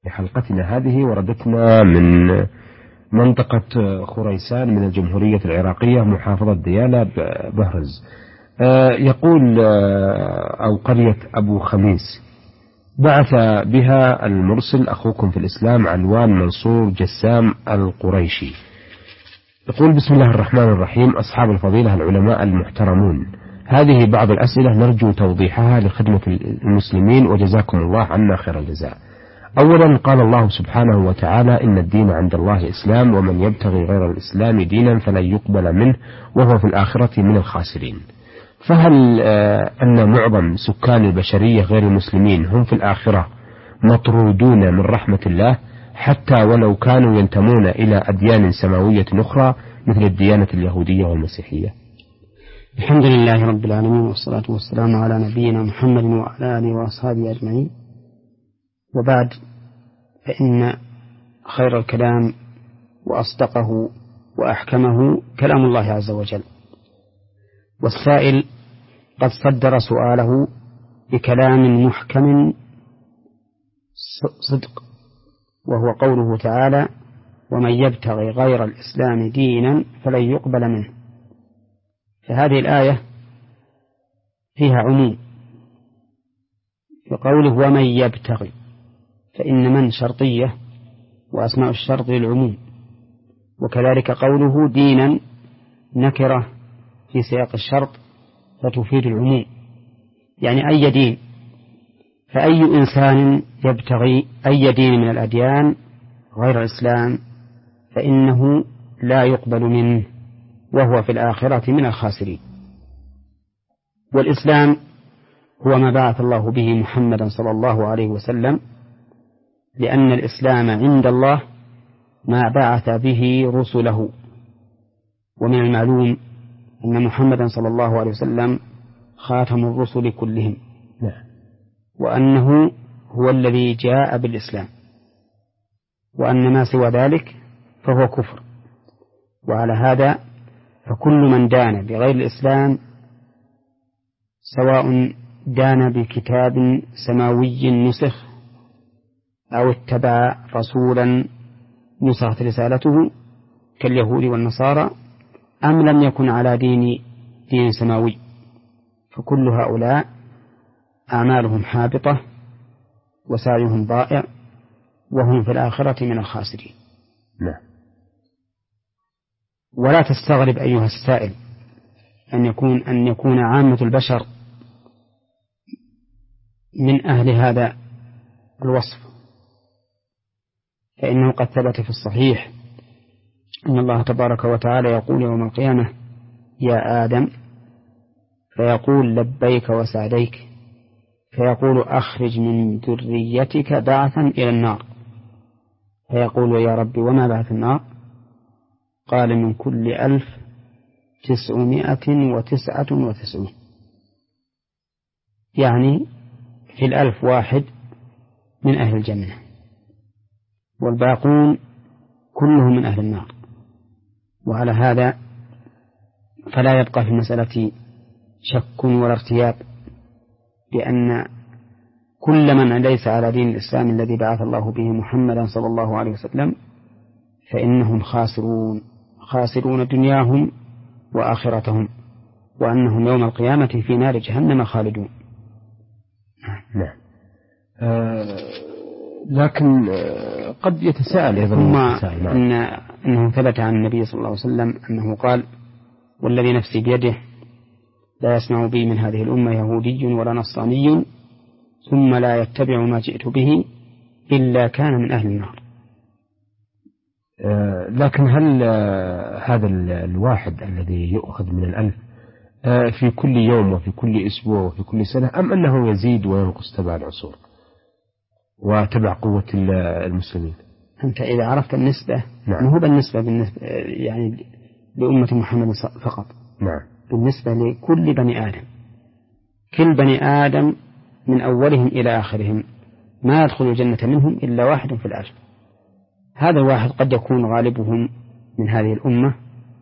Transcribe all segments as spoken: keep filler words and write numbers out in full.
حلقتنا هذه وردتنا من منطقة خريسان من الجمهورية العراقية محافظة ديالى بهرز. يقول أو قرية أبو خميس، بعث بها المرسل أخوكم في الإسلام علوان منصور جسام القريشي. يقول: بسم الله الرحمن الرحيم. أصحاب الفضيلة العلماء المحترمون، هذه بعض الأسئلة نرجو توضيحها لخدمة المسلمين وجزاكم الله عنا خير الجزاء. أولا، قال الله سبحانه وتعالى: إن الدين عند الله الإسلام ومن يبتغي غير الإسلام دينا فلن يقبل منه وهو في الآخرة من الخاسرين. فهل أن معظم سكان البشرية غير المسلمين هم في الآخرة مطرودون من رحمة الله حتى ولو كانوا ينتمون إلى أديان سماوية أخرى مثل الديانة اليهودية والمسيحية؟ الحمد لله رب العالمين، والصلاة والسلام على نبينا محمد وعلى آله وأصحابه أجمعين، وبعد، فإن خير الكلام وأصدقه وأحكمه كلام الله عز وجل. والسائل قد صدر سؤاله بكلام محكم صدق، وهو قوله تعالى: ومن يبتغي غير الإسلام دينا فلن يقبل منه. فهذه الآية فيها عموم، وقوله ومن يبتغي، فإن من شرطية وأسماء الشرط للعموم، وكذلك قوله دينا نكرة في سياق الشرط فتفيد العموم، يعني أي دين. فأي إنسان يبتغي أي دين من الأديان غير الإسلام فإنه لا يقبل منه وهو في الآخرة من الخاسرين. والإسلام هو ما بعث الله به محمدا صلى الله عليه وسلم، لأن الإسلام عند الله ما بعث به رسله. ومن المعلوم أن محمدا صلى الله عليه وسلم خاتم الرسل كلهم، وأنه هو الذي جاء بالإسلام، وأن ما سوى ذلك فهو كفر. وعلى هذا فكل من دان بغير الإسلام، سواء دان بكتاب سماوي نسخ أو اتبع رسولا نسخت رسالته كاليهود والنصارى، أم لم يكن على دين دين سماوي، فكل هؤلاء أعمالهم حابطة وسعيهم ضائع وهم في الآخرة من الخاسرين. نعم. ولا تستغرب أيها السائل أن يكون أن يكون عامة البشر من أهل هذا الوصف، فإنه قد ثبت في الصحيح أن الله تبارك وتعالى يقول يوم القيامة: يا آدم، فيقول: لبيك وسعديك، فيقول: أخرج من ذريتك بعثا إلى النار، فيقول: يا رب وما بعث النار؟ قال: من كل ألف تسعمائة وتسعة وتسعون، يعني في الألف واحد من أهل الجنة، والباقون كلهم من أهل النار. وعلى هذا فلا يبقى في المسألة شك ولا ارتياب، لأن كل من ليس على دين الإسلام الذي بعث الله به محمدا صلى الله عليه وسلم فإنهم خاسرون خاسرون دنياهم وآخرتهم، وأنهم يوم القيامة في نار جهنم خالدون. نعم. آه لكن آه قد يتساءل أيضا إن أنه ثبت عن النبي صلى الله عليه وسلم أنه قال: والذي نفسي بيده لا يسمع بي من هذه الأمة يهودي ولا نصراني ثم لا يتبع ما جئت به إلا كان من أهل النار. آه لكن هل آه هذا الواحد الذي يؤخذ من الألف آه في كل يوم وفي كل أسبوع وفي كل سنة، أم أنه يزيد وينقص تبع العصور وتبع قوة المسلمين؟ أنت إذا عرفت النسبة، نعم. هو بالنسبة بالنسبة يعني لأمة محمد فقط، نعم. بالنسبة لكل بني آدم، كل بني آدم من أولهم إلى آخرهم ما يدخل الجنة منهم إلا واحد في الألف. هذا الواحد قد يكون غالبهم من هذه الأمة،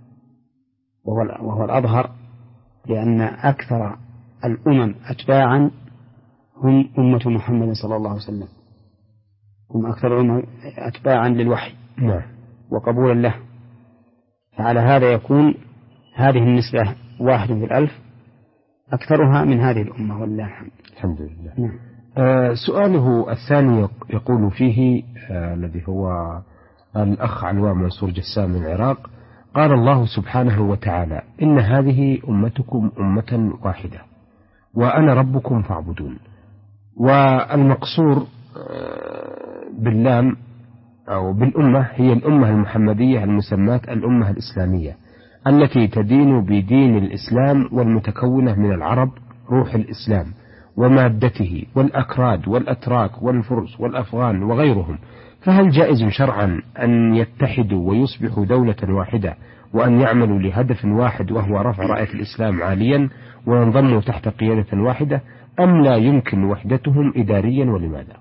وهو الأظهر، لأن أكثر الأمم أتباعا هم أمة محمد صلى الله عليه وسلم. هم أكثر الأمة أتباعا للوحي نعم وقبولا له، فعلى هذا يكون هذه النسبة واحد في الألف أكثرها من هذه الأمة والله الحمد. الحمد لله. نعم. آه سؤاله الثاني يقول فيه آه الذي هو الأخ علواء منصور جسام من العراق، قال الله سبحانه وتعالى: إن هذه أمتكم أمة واحدة وأنا ربكم فاعبدون. والمقصور باللام أو بالأمة هي الأمة المحمدية المسماة الأمة الإسلامية التي تدين بدين الإسلام والمتكونة من العرب روح الإسلام ومادته والأكراد والأتراك والفرس والأفغان وغيرهم. فهل جائز شرعا أن يتحدوا ويصبحوا دولة واحدة وأن يعملوا لهدف واحد وهو رفع راية الإسلام عاليا وينضموا تحت قيادة واحدة، أم لا يمكن وحدتهم إداريا ولماذا؟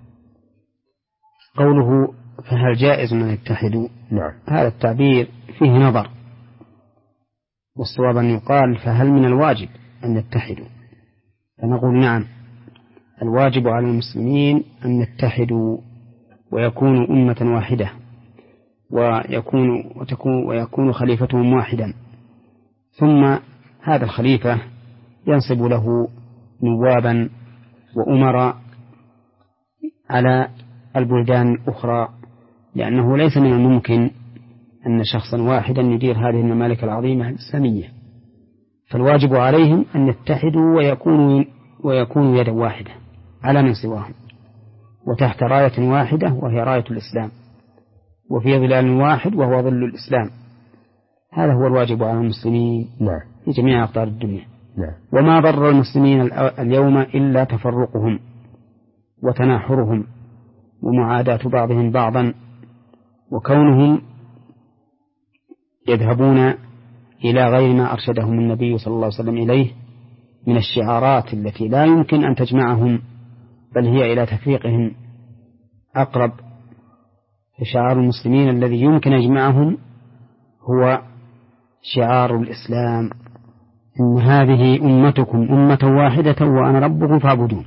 قوله فهل جائز أن يتحدوا، نعم، هذا التعبير فيه نظر، والصواب أن يقال فهل من الواجب أن يتحدوا، فنقول نعم، الواجب على المسلمين أن يتحدوا ويكونوا أمة واحدة ويكون وتكون ويكون خليفتهم واحدا، ثم هذا الخليفة ينصب له نوابا وأمراء على البلدان الأخرى، لأنه ليس من الممكن أن شخصا واحدا يدير هذه الممالك العظيمة الإسلامية، فالواجب عليهم أن يتحدوا ويكونوا ويكونوا يدا واحدة على من سواهم وتحت راية واحدة وهي راية الإسلام وفي ظلال واحد وهو ظل الإسلام. هذا هو الواجب على المسلمين نعم في جميع أقطار الدنيا. نعم. وما ضر المسلمين اليوم إلا تفرقهم وتناحرهم ومعاداة بعضهم بعضا وكونهم يذهبون إلى غير ما أرشدهم النبي صلى الله عليه وسلم إليه من الشعارات التي لا يمكن أن تجمعهم بل هي إلى تفريقهم أقرب. فشعار المسلمين الذي يمكن يجمعهم هو شعار الإسلام: إن هذه أمتكم أمة واحدة وأنا ربكم فاعبدون،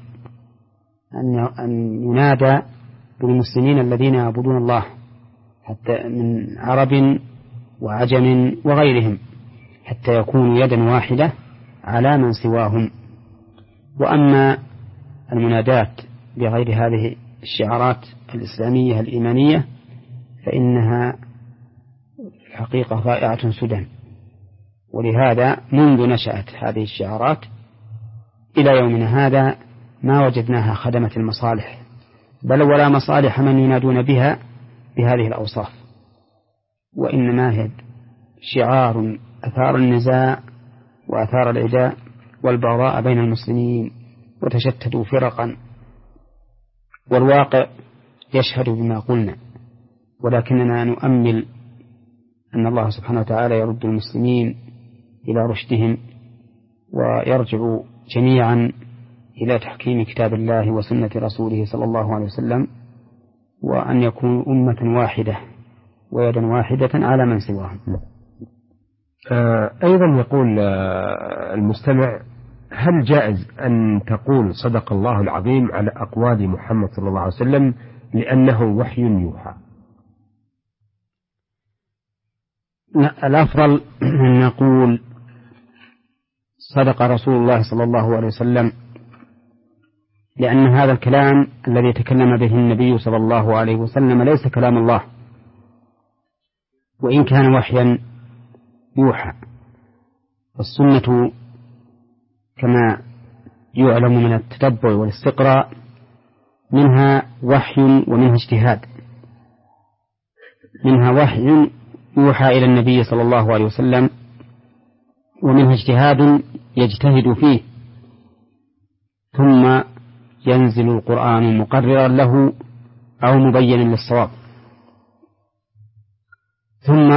أن ينادى بالمسلمين الذين يعبدون الله حتى من عرب وعجم وغيرهم حتى يكونوا يدا واحدة على من سواهم. وأما المنادات بغير هذه الشعارات الإسلامية الإيمانية فإنها حقيقة ضائعة سدى، ولهذا منذ نشأت هذه الشعارات إلى يومنا هذا ما وجدناها خدمت المصالح بل ولا مصالح من ينادون بها بهذه الأوصاف، وإنما هي شعار أثار النزاع وأثار العداء والبغضاء بين المسلمين وتشتتوا فرقا، والواقع يشهد بما قلنا، ولكننا نؤمل أن الله سبحانه وتعالى يرد المسلمين إلى رشدهم ويرجعوا جميعا إلى تحكيم كتاب الله وسنة رسوله صلى الله عليه وسلم، وأن يكونوا أمة واحدة ويدا واحدة على من سواهم. آه أيضا يقول آه المستمع: هل جائز أن تقول صدق الله العظيم على أقوال محمد صلى الله عليه وسلم لأنه وحي يوحى؟ لا، الأفضل أن نقول صدق رسول الله صلى الله عليه وسلم، لأن هذا الكلام الذي تكلم به النبي صلى الله عليه وسلم ليس كلام الله، وإن كان وحيا يوحى. السنة كما يعلم من التتبع والاستقراء منها وحي ومنها اجتهاد، منها وحي يوحى إلى النبي صلى الله عليه وسلم ومنها اجتهاد يجتهد فيه ثم ينزل القرآن مقررا له أو مبينا للصواب. ثم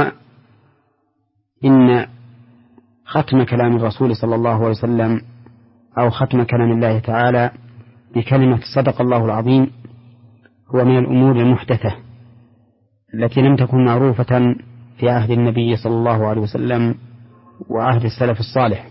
إن ختم كلام الرسول صلى الله عليه وسلم أو ختم كلام الله تعالى بكلمة صدق الله العظيم هو من الأمور المحدثة التي لم تكن معروفة في عهد النبي صلى الله عليه وسلم وعهد السلف الصالح.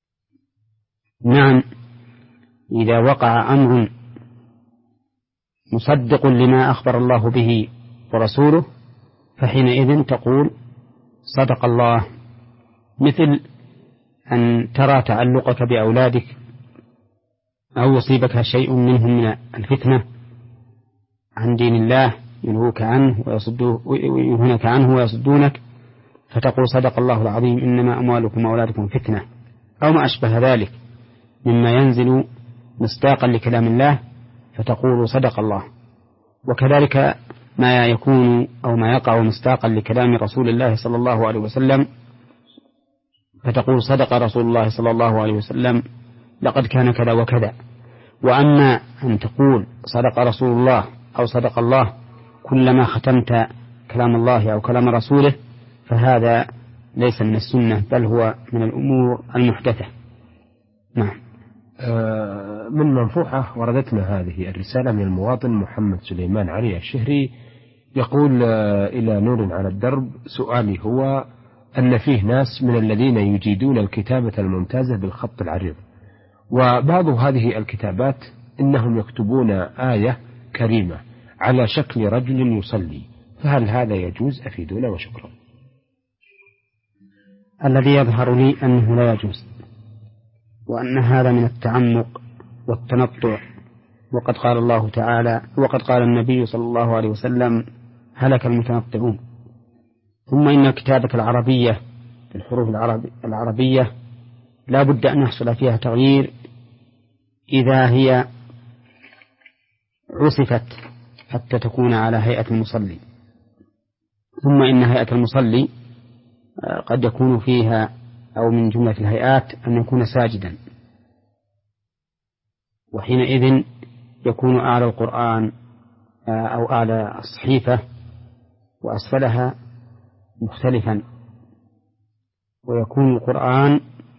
نعم، إذا وقع أمر مصدق لما أخبر الله به ورسوله، فحينئذ تقول صدق الله. مثل أن ترى تعلقك بأولادك أو يصيبك شيء منهم من الفتنة عن دين الله ينهوك عنه وينهونك عنه ويصدونك، فتقول صدق الله العظيم إنما أموالكم وأولادكم فتنة، أو ما أشبه ذلك مما ينزل مصداقا لكلام الله، فتقول صدق الله. وكذلك ما يكون أو ما يقع مصداقا لكلام رسول الله صلى الله عليه وسلم، فتقول صدق رسول الله صلى الله عليه وسلم لقد كان كذا وكذا. وأما أن تقول صدق رسول الله أو صدق الله كلما ختمت كلام الله أو كلام رسوله، فهذا ليس من السنة، بل هو من الأمور المحدثة. نعم. من منفوحة وردتنا هذه الرسالة من المواطن محمد سليمان علي الشهري، يقول إلى نور على الدرب، سؤالي هو أن فيه ناس من الذين يجيدون الكتابة الممتازة بالخط العريض، وبعض هذه الكتابات إنهم يكتبون آية كريمة على شكل رجل يصلي، فهل هذا يجوز؟ أفيدونا وشكرا. الذي يظهر لي أنه لا يجوز، وأن هذا من التعمق والتنطع، وقد قال الله تعالى وقد قال النبي صلى الله عليه وسلم هلك المتنطعون. ثم إن الكتابة العربية الحروف العربية لا بد أن يحصل فيها تغيير إذا هي عصفت حتى تكون على هيئة المصلي. ثم إن هيئة المصلي قد يكون فيها أو من جملة الهيئات أن يكون ساجدا، وحينئذ يكون أعلى القرآن أو أعلى الصحيفة وأسفلها مختلفا، ويكون القرآن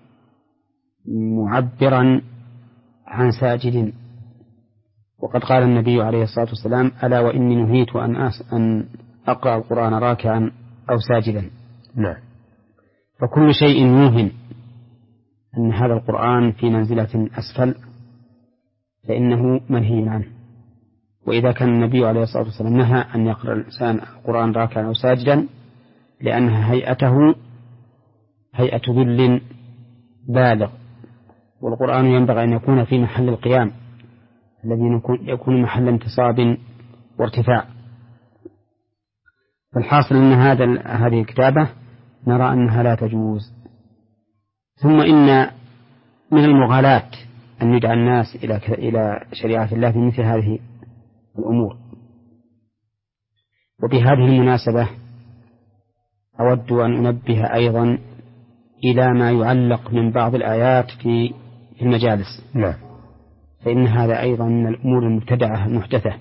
معبرا عن ساجد. وقد قال النبي عليه الصلاة والسلام ألا وإني نهيت أن, أن أقرأ القرآن راكعا أو ساجدا. نعم. فكل شيء يوهم أن هذا القرآن في منزلة أسفل فإنه منهي عنه. وإذا كان النبي عليه الصلاة والسلام نهى أن يقرأ الإنسان القرآن راكعا أو ساجدا لأنها هيئته هيئة ذل بالغ، والقرآن ينبغي أن يكون في محل القيام الذي يكون محل انتصاب وارتفاع. فالحاصل أن هذا هذه الكتابة نرى أنها لا تجوز. ثم إن من المغالاة أن يدعى الناس إلى إلى شريعة الله في مثل هذه الأمور. وبهذه المناسبة أود أن أنبه أيضا إلى ما يعلق من بعض الآيات في المجالس. نعم. فإن هذا أيضا من الأمور المبتدعة المحدثة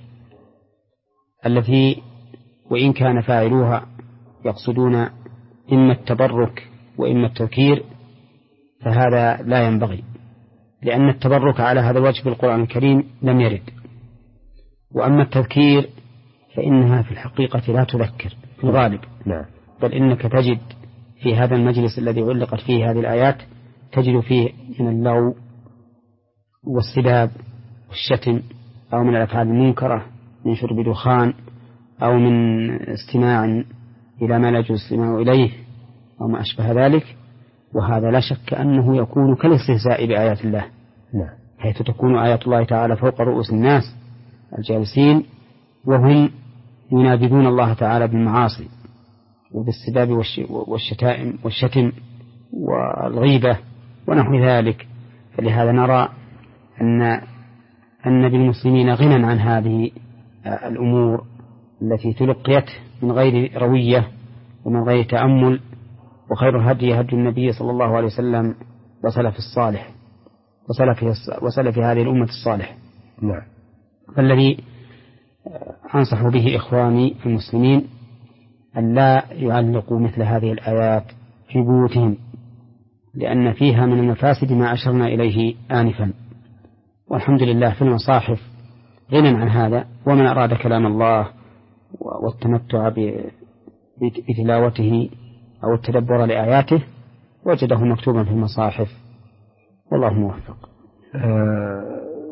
التي وإن كان فاعلوها يقصدون إما التبرك وإما التذكير، فهذا لا ينبغي، لأن التبرك على هذا الوجه بالقرآن الكريم لم يرد. وأما التذكير فإنها في الحقيقة لا تذكر في الغالب. نعم. بل إنك تجد في هذا المجلس الذي علقت فيه هذه الآيات تجد فيه من اللغو والسباب والشتم، أو من الأفعال المنكرة من شرب دخان، أو من استماع إلى ما لا يجوز الاستماع إليه، أو ما أشبه ذلك. وهذا لا شك أنه يكون كالاستهزاء بآيات الله. نعم. حيث تكون آيات الله تعالى فوق رؤوس الناس الجالسين وهم ينابذون الله تعالى بالمعاصي وبالسباب والشتائم والشتم والغيبة ونحو ذلك. فلهذا نرى أن أن بالمسلمين غنى عن هذه الأمور التي تلقيت من غير روية ومن غير تأمل. وخير الهدي هدي النبي صلى الله عليه وسلم وسلف الصالح وسلف, وسلف هذه الأمة الصالح. نعم. فالذي أنصح به إخواني المسلمين أن لا يعلقوا مثل هذه الآيات في بيوتهم، لأن فيها من المفاسد ما أشرنا إليه آنفا. والحمد لله في المصاحف غنى عن هذا، ومن أراد كلام الله والتمتع بتلاوته أو التدبر لآياته وجده مكتوبا في المصاحف، والله موفق. آه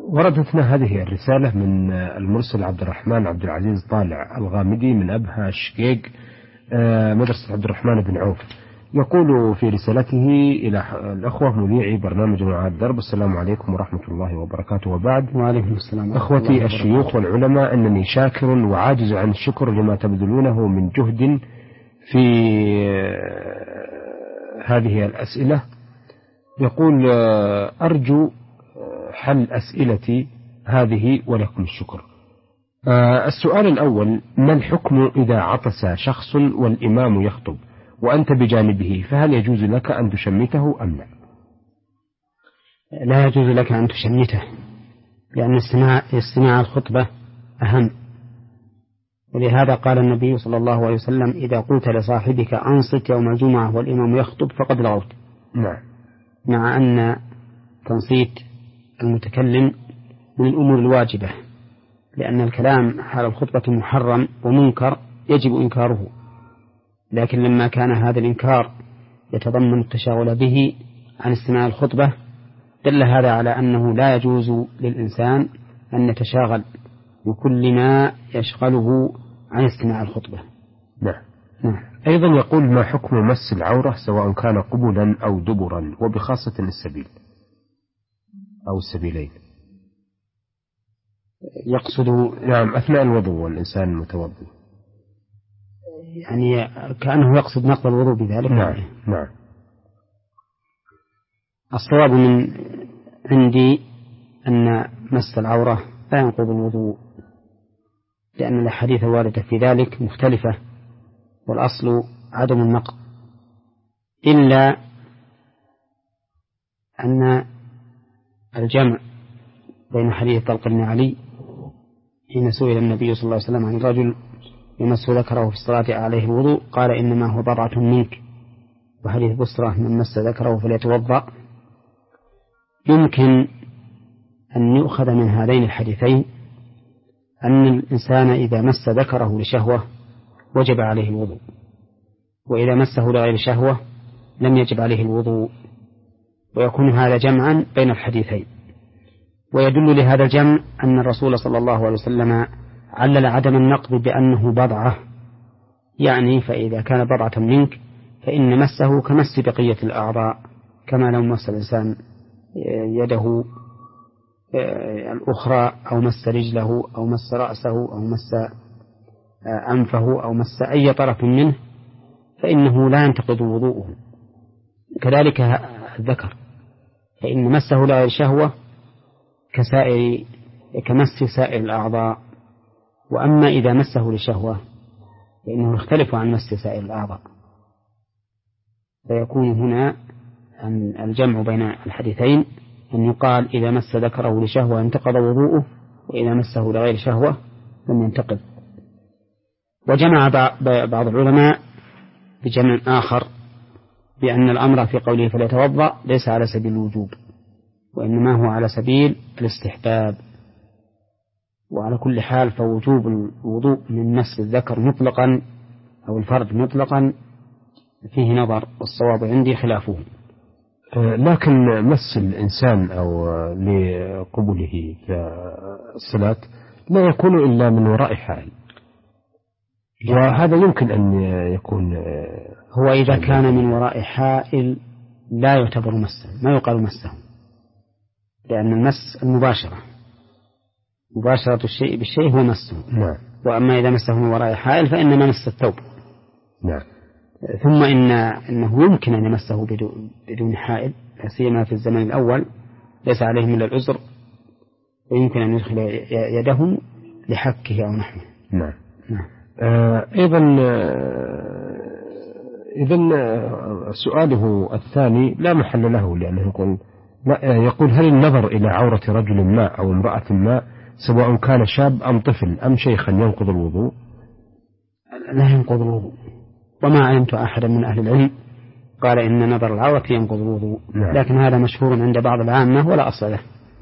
وردتنا هذه الرسالة من المرسل عبد الرحمن عبد العزيز طالع الغامدي من أبها شقيق مدرسة عبد الرحمن بن عوف. يقول في رسالته إلى الأخوة مذيعي برنامج مع الدرب: السلام عليكم ورحمة الله وبركاته، وبعد. وعليكم السلام. أخوتي الشيوخ والعلماء، أنني شاكر وعاجز عن الشكر لما تبذلونه من جهد في هذه الأسئلة. يقول: أرجو حل أسئلتي هذه ولكم الشكر. السؤال الأول: ما الحكم إذا عطس شخص والإمام يخطب وأنت بجانبه، فهل يجوز لك أن تشمته أم لا؟ لا يجوز لك أن تشمته، لأن استماع, استماع الخطبة أهم، ولهذا قال النبي صلى الله عليه وسلم: إذا قلت لصاحبك أنصت يوم الجمعة والإمام يخطب فقد لغوت. نعم. مع أن تنصيت المتكلم من الأمور الواجبة، لأن الكلام حال الخطبة محرم ومنكر يجب إنكاره، لكن لما كان هذا الإنكار يتضمن التشاغل به عن استماع الخطبة دل هذا على أنه لا يجوز للإنسان أن يتشاغل بكل ما يشغله عن استماع الخطبة. نعم. نعم. أيضا يقول: ما حكم مس العورة سواء كان قبلا أو دبرا، وبخاصة السبيل أو السبيلين؟ يقصد نعم أثناء الوضوء والإنسان المتوضي، يعني كأنه يقصد نقض الوضوء بذلك. نعم. نعم. الصواب من عندي أن مس العورة لا ينقض الوضوء، لأن الأحاديث الواردة في ذلك مختلفة، والأصل عدم النقض، إلا أن الجمع بين حديث طلق بن علي حين سئل النبي صلى الله عليه وسلم عن الرجل يمس ذكره في الصلاة عليه الوضوء قال: إنما هو بضعة منك، وحديث بصرة: من مس ذكره فليتوضأ. يمكن أن يؤخذ من هذين الحديثين أن الإنسان إذا مس ذكره لشهوة وجب عليه الوضوء، وإذا مسه لغير شهوة لم يجب عليه الوضوء، ويكون هذا جمعا بين الحديثين. ويدل لهذا الجمع أن الرسول صلى الله عليه وسلم علل عدم النقض بأنه بضعة، يعني فإذا كان بضعة منك فإن مسه كمس بقية الأعضاء، كما لو مس الإنسان يده الأخرى أو مس رجله أو مس رأسه أو مس أنفه أو مس أي طرف منه فإنه لا ينتقض وضوءه. كذلك الذكر، فإن مسه لغير شهوة كسائر كمس سائر الأعضاء، وأما إذا مسه لشهوة فإنه يختلف عن مس سائر الأعضاء، فيكون هنا الجمع بين الحديثين أن يقال: إذا مس ذكره لشهوة انتقض وضوءه، وإذا مسه لغير شهوة لم ينتقض. وجمع بعض العلماء بجمع آخر بأن الأمر في قوله فليتوضأ ليس على سبيل الوجوب، وإنما هو على سبيل الاستحباب. وعلى كل حال فوجوب الوضوء من مس الذكر مطلقا أو الفرد مطلقا فيه نظر، والصواب عندي خلافه. لكن مس الإنسان أو لقبله في الصلاة لا يكون إلا من وراء حائل، وهذا يمكن أن يكون هو إذا كان من وراء حائل لا يعتبر مسا، ما يقال مسه، لأن المس المباشرة، مباشرة الشيء بالشيء هو مسه. نعم. وأما إذا مسه من وراء حائل فإنما مس الثوب. نعم. ثم إن إنه يمكن أن يمسه بدون حائل، سيما في الزمن الأول ليس عليهم إلا العذر، ويمكن أن يدخل يده لحكه أو نحوه. نعم. نعم. آه أيضا آه إذن سؤاله الثاني لا محل له، لأنه يقول يقول: هل النظر إلى عورة رجل ما أو امرأة ما سواء كان شاب أم طفل أم شيخا ينقض الوضوء؟ لا ينقض الوضوء، وما علمت أحدا من أهل العلم قال إن نظر العورة ينقض الوضوء. نعم. لكن هذا مشهور عند بعض العامة ولا أصل له.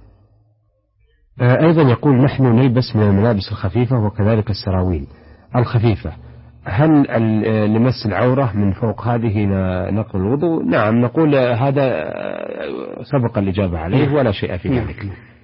أيضا يقول: نحن نلبس من الملابس الخفيفة وكذلك السراويل الخفيفة، هل لمس العورة من فوق هذه نقض الوضوء؟ نعم، نقول هذا سبق الإجابة عليه ولا شيء في ذلك.